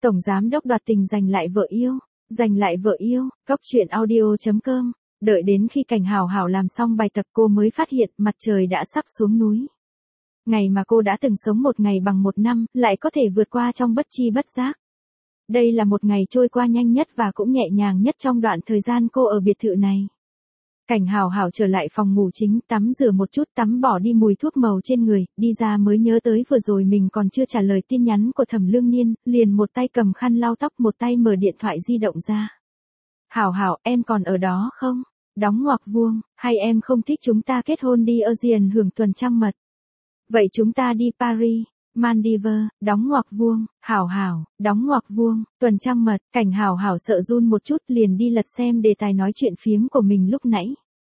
Tổng giám đốc đoạt tình giành lại vợ yêu. Giành lại vợ yêu, Góc truyện audio.com. Đợi đến khi Cảnh Hào Hào làm xong bài tập cô mới phát hiện mặt trời đã sắp xuống núi. Ngày mà cô đã từng sống một ngày bằng một năm, lại có thể vượt qua trong bất chi bất giác. Đây là một ngày trôi qua nhanh nhất và cũng nhẹ nhàng nhất trong đoạn thời gian cô ở biệt thự này. Cảnh Hào Hào trở lại phòng ngủ chính, tắm rửa một chút, tắm bỏ đi mùi thuốc màu trên người, đi ra mới nhớ tới vừa rồi mình còn chưa trả lời tin nhắn của Thẩm Lương Niên, liền một tay cầm khăn lau tóc, một tay mở điện thoại di động ra. Hào Hào, em còn ở đó không? Đóng ngoặc vuông, hay em không thích chúng ta kết hôn đi Asian hưởng tuần trăng mật? Vậy chúng ta đi Paris, Maldives, đóng ngoặc vuông, Hào Hào, đóng ngoặc vuông, tuần trăng mật. Cảnh Hào Hào sợ run một chút liền đi lật xem đề tài nói chuyện phiếm của mình lúc nãy.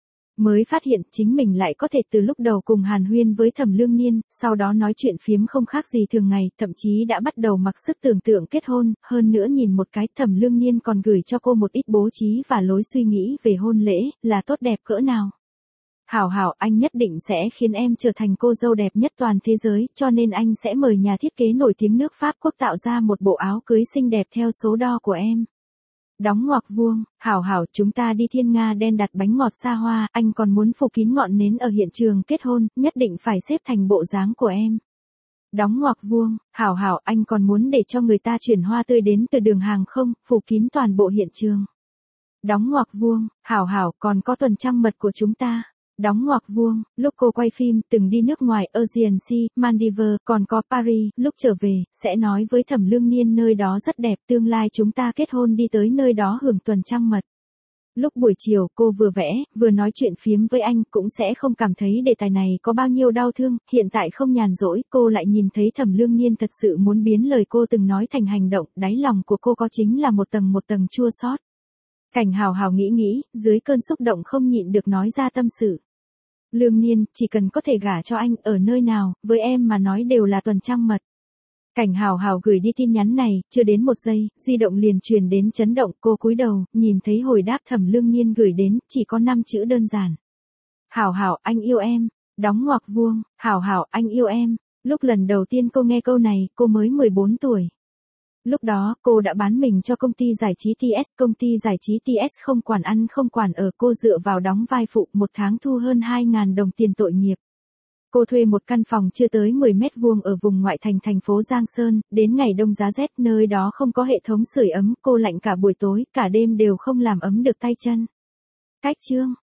Mới phát hiện chính mình lại có thể từ lúc đầu cùng hàn huyên với Thẩm Lương Niên, sau đó nói chuyện phiếm không khác gì thường ngày, thậm chí đã bắt đầu mặc sức tưởng tượng kết hôn, hơn nữa nhìn một cái Thẩm Lương Niên còn gửi cho cô một ít bố trí và lối suy nghĩ về hôn lễ, là tốt đẹp cỡ nào. Hào Hào, anh nhất định sẽ khiến em trở thành cô dâu đẹp nhất toàn thế giới, cho nên anh sẽ mời nhà thiết kế nổi tiếng nước Pháp quốc tạo ra một bộ áo cưới xinh đẹp theo số đo của em. Đóng ngoặc vuông, Hào Hào, chúng ta đi Thiên Nga Đen đặt bánh ngọt xa hoa, anh còn muốn phủ kín ngọn nến ở hiện trường kết hôn, nhất định phải xếp thành bộ dáng của em. Đóng ngoặc vuông, Hào Hào, anh còn muốn để cho người ta chuyển hoa tươi đến từ đường hàng không, phủ kín toàn bộ hiện trường. Đóng ngoặc vuông, Hào Hào, còn có tuần trăng mật của chúng ta. Đóng ngoặc vuông, lúc cô quay phim, từng đi nước ngoài, Asian Sea, Maldives, còn có Paris, lúc trở về, sẽ nói với Thẩm Lương Niên nơi đó rất đẹp, tương lai chúng ta kết hôn đi tới nơi đó hưởng tuần trăng mật. Lúc buổi chiều, cô vừa vẽ, vừa nói chuyện phiếm với anh, cũng sẽ không cảm thấy đề tài này có bao nhiêu đau thương, hiện tại không nhàn rỗi, cô lại nhìn thấy Thẩm Lương Niên thật sự muốn biến lời cô từng nói thành hành động, đáy lòng của cô có chính là một tầng chua xót. Cảnh Hào Hào nghĩ, dưới cơn xúc động không nhịn được nói ra tâm sự. Lương Niên, chỉ cần có thể gả cho anh, ở nơi nào, với em mà nói đều là tuần trăng mật. Cảnh Hào Hào gửi đi tin nhắn này, chưa đến một giây, di động liền truyền đến chấn động, cô cúi đầu, nhìn thấy hồi đáp Thẩm Lương Niên gửi đến, chỉ có 5 chữ đơn giản. Hào Hào, anh yêu em. Đóng ngoặc vuông, Hào Hào, anh yêu em. Lúc lần đầu tiên cô nghe câu này, cô mới 14 tuổi. Lúc đó, cô đã bán mình cho công ty giải trí TS, công ty giải trí TS không quản ăn không quản ở, cô dựa vào đóng vai phụ, một tháng thu hơn 2.000 đồng tiền tội nghiệp. Cô thuê một căn phòng chưa tới 10 mét vuông ở vùng ngoại thành thành phố Giang Sơn, đến ngày đông giá rét nơi đó không có hệ thống sưởi ấm, cô lạnh cả buổi tối, cả đêm đều không làm ấm được tay chân. Cách chương